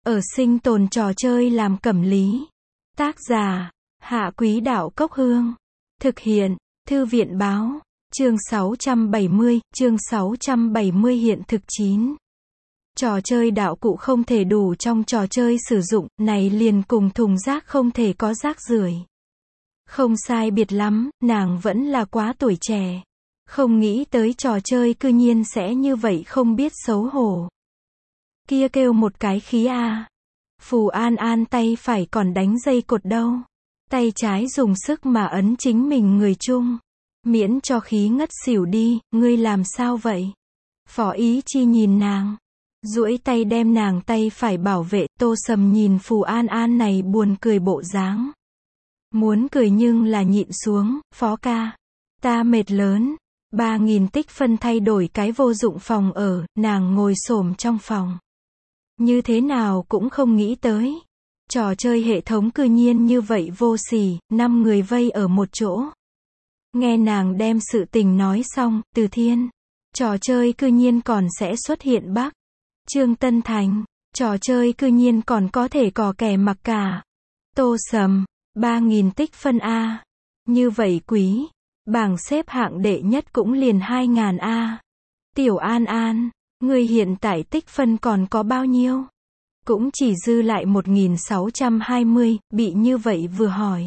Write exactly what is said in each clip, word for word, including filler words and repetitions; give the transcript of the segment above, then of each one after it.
Ở sinh tồn trò chơi làm cẩm lý. Tác giả, Hạ Quý Đạo Cốc Hương. Thực hiện, Thư viện Báo. Chương sáu trăm bảy mươi, chương sáu trăm bảy mươi hiện thực chín. Trò chơi đạo cụ không thể đủ trong trò chơi sử dụng, này liền cùng thùng rác không thể có rác rưởi. Không sai biệt lắm, nàng vẫn là quá tuổi trẻ. Không nghĩ tới trò chơi cư nhiên sẽ như vậy không biết xấu hổ. Kia kêu một cái khí a. À. Phù An An tay phải còn đánh dây cột đâu. Tay trái dùng sức mà ấn chính mình người chung. Miễn cho khí ngất xỉu đi, ngươi làm sao vậy? Phó Ý Chi nhìn nàng. Duỗi tay đem nàng tay phải bảo vệ. Tô Sầm nhìn Phù An An này buồn cười bộ dáng. Muốn cười nhưng là nhịn xuống. Phó ca. Ta mệt lớn. Ba nghìn tích phân thay đổi cái vô dụng phòng ở. Nàng ngồi xổm trong phòng. Như thế nào cũng không nghĩ tới. Trò chơi hệ thống cư nhiên như vậy vô sỉ. Năm người vây ở một chỗ. Nghe nàng đem sự tình nói xong. Từ Thiên. Trò chơi cư nhiên còn sẽ xuất hiện Bắc. Trương Tân Thành. Trò chơi cư nhiên còn có thể cò kè mặc cả. Tô Sầm. Ba nghìn tích phân A. Như vậy quý. Bảng xếp hạng đệ nhất cũng liền hai ngàn A. Tiểu An An. Người hiện tại tích phân còn có bao nhiêu? Cũng chỉ dư lại một nghìn sáu trăm hai mươi, bị như vậy vừa hỏi.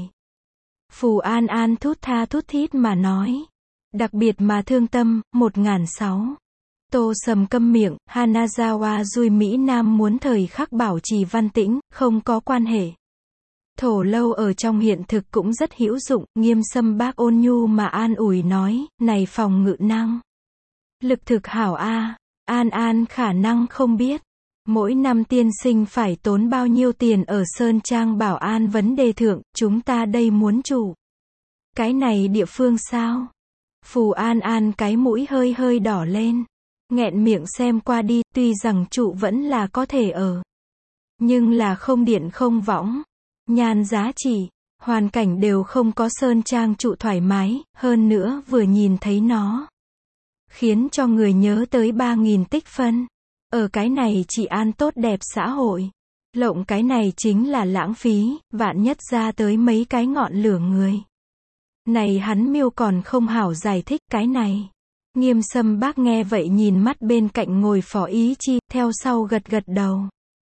Phù An An thút tha thút thít mà nói. Đặc biệt mà thương tâm, một nghìn sáu trăm. Tô Sầm câm miệng. Hanazawa Dui Mỹ Nam muốn thời khắc bảo trì văn tĩnh, không có quan hệ. Thổ lâu ở trong hiện thực cũng rất hữu dụng. Nghiêm Sâm bác ôn nhu mà an ủi nói, này phòng ngự năng lực thực hảo a. An An khả năng không biết. Mỗi năm tiên sinh phải tốn bao nhiêu tiền ở Sơn Trang bảo an vấn đề thượng, chúng ta đây muốn chủ. Cái này địa phương sao? Phù An An cái mũi hơi hơi đỏ lên. Nghẹn miệng xem qua đi, tuy rằng trụ vẫn là có thể ở. Nhưng là không điện không võng. Nhan giá trị, hoàn cảnh đều không có Sơn Trang trụ thoải mái, hơn nữa vừa nhìn thấy nó. Khiến cho người nhớ tới ba nghìn tích phân. Ở cái này chỉ an tốt đẹp xã hội. Lộng cái này chính là lãng phí, vạn nhất ra tới mấy cái ngọn lửa người. Này hắn miêu còn không hảo giải thích cái này. Nghiêm Sâm bác nghe vậy nhìn mắt bên cạnh ngồi Phó Ý Chi, theo sau gật gật đầu.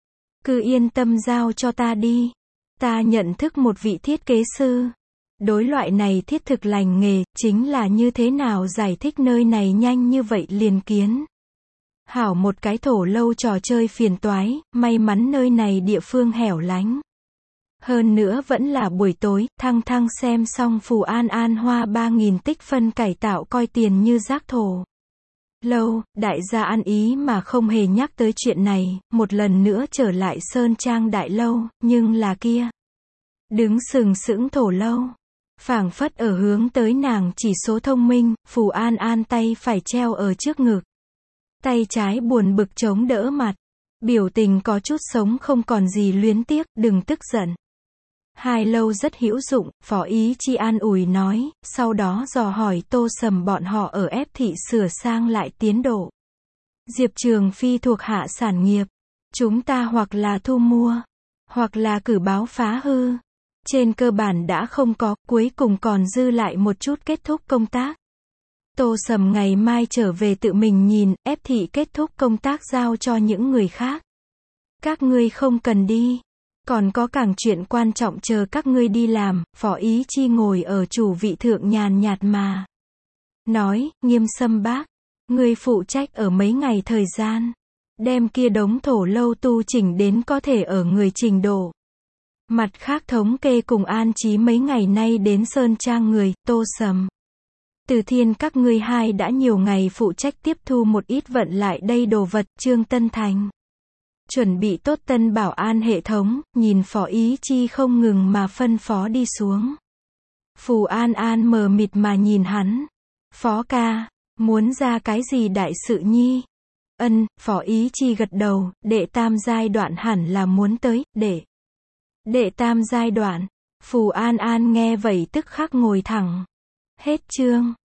Cứ yên tâm giao cho ta đi. Ta nhận thức một vị thiết kế sư. Đối loại này thiết thực lành nghề, chính là như thế nào giải thích nơi này nhanh như vậy liền kiến. Hảo một cái thổ lâu trò chơi phiền toái, may mắn nơi này địa phương hẻo lánh. Hơn nữa vẫn là buổi tối, thăng thăng xem xong Phù An An hoa ba nghìn tích phân cải tạo coi tiền như rác thổ. Lâu, đại gia ăn ý mà không hề nhắc tới chuyện này, một lần nữa trở lại Sơn Trang đại lâu, nhưng là kia. Đứng sừng sững thổ lâu. Phảng phất ở hướng tới nàng chỉ số thông minh, Phù An An tay phải treo ở trước ngực. Tay trái buồn bực chống đỡ mặt. Biểu tình có chút sống không còn gì luyến tiếc, đừng tức giận. Hai lâu rất hữu dụng, Phó Ý Chi an ủi nói, sau đó dò hỏi Tô Sầm bọn họ ở ép thị sửa sang lại tiến độ. Diệp Trường Phi thuộc hạ sản nghiệp. Chúng ta hoặc là thu mua, hoặc là cử báo phá hư. Trên cơ bản đã không có, cuối cùng còn dư lại một chút kết thúc công tác. Tô Sầm ngày mai trở về tự mình nhìn, ép thị kết thúc công tác giao cho những người khác. Các ngươi không cần đi. Còn có càng chuyện quan trọng chờ các ngươi đi làm. Phó Ý Chi ngồi ở chủ vị thượng nhàn nhạt mà nói, Nghiêm Sâm bác. Ngươi phụ trách ở mấy ngày thời gian. Đem kia đống thổ lâu tu chỉnh đến có thể ở người trình độ. Mặt khác thống kê cùng an trí mấy ngày nay đến Sơn Trang người, Tô Sầm. Từ Thiên các ngươi hai đã nhiều ngày phụ trách tiếp thu một ít vận lại đây đồ vật. Trương Tân Thành. Chuẩn bị tốt tân bảo an hệ thống, nhìn Phó Ý Chi không ngừng mà phân phó đi xuống. Phù An An mờ mịt mà nhìn hắn. Phó ca, muốn ra cái gì đại sự nhi? Ân, Phó Ý Chi gật đầu, đệ tam giai đoạn hẳn là muốn tới, đệ. Đệ tam giai đoạn. Phù An An nghe vậy tức khắc ngồi thẳng. Hết chương.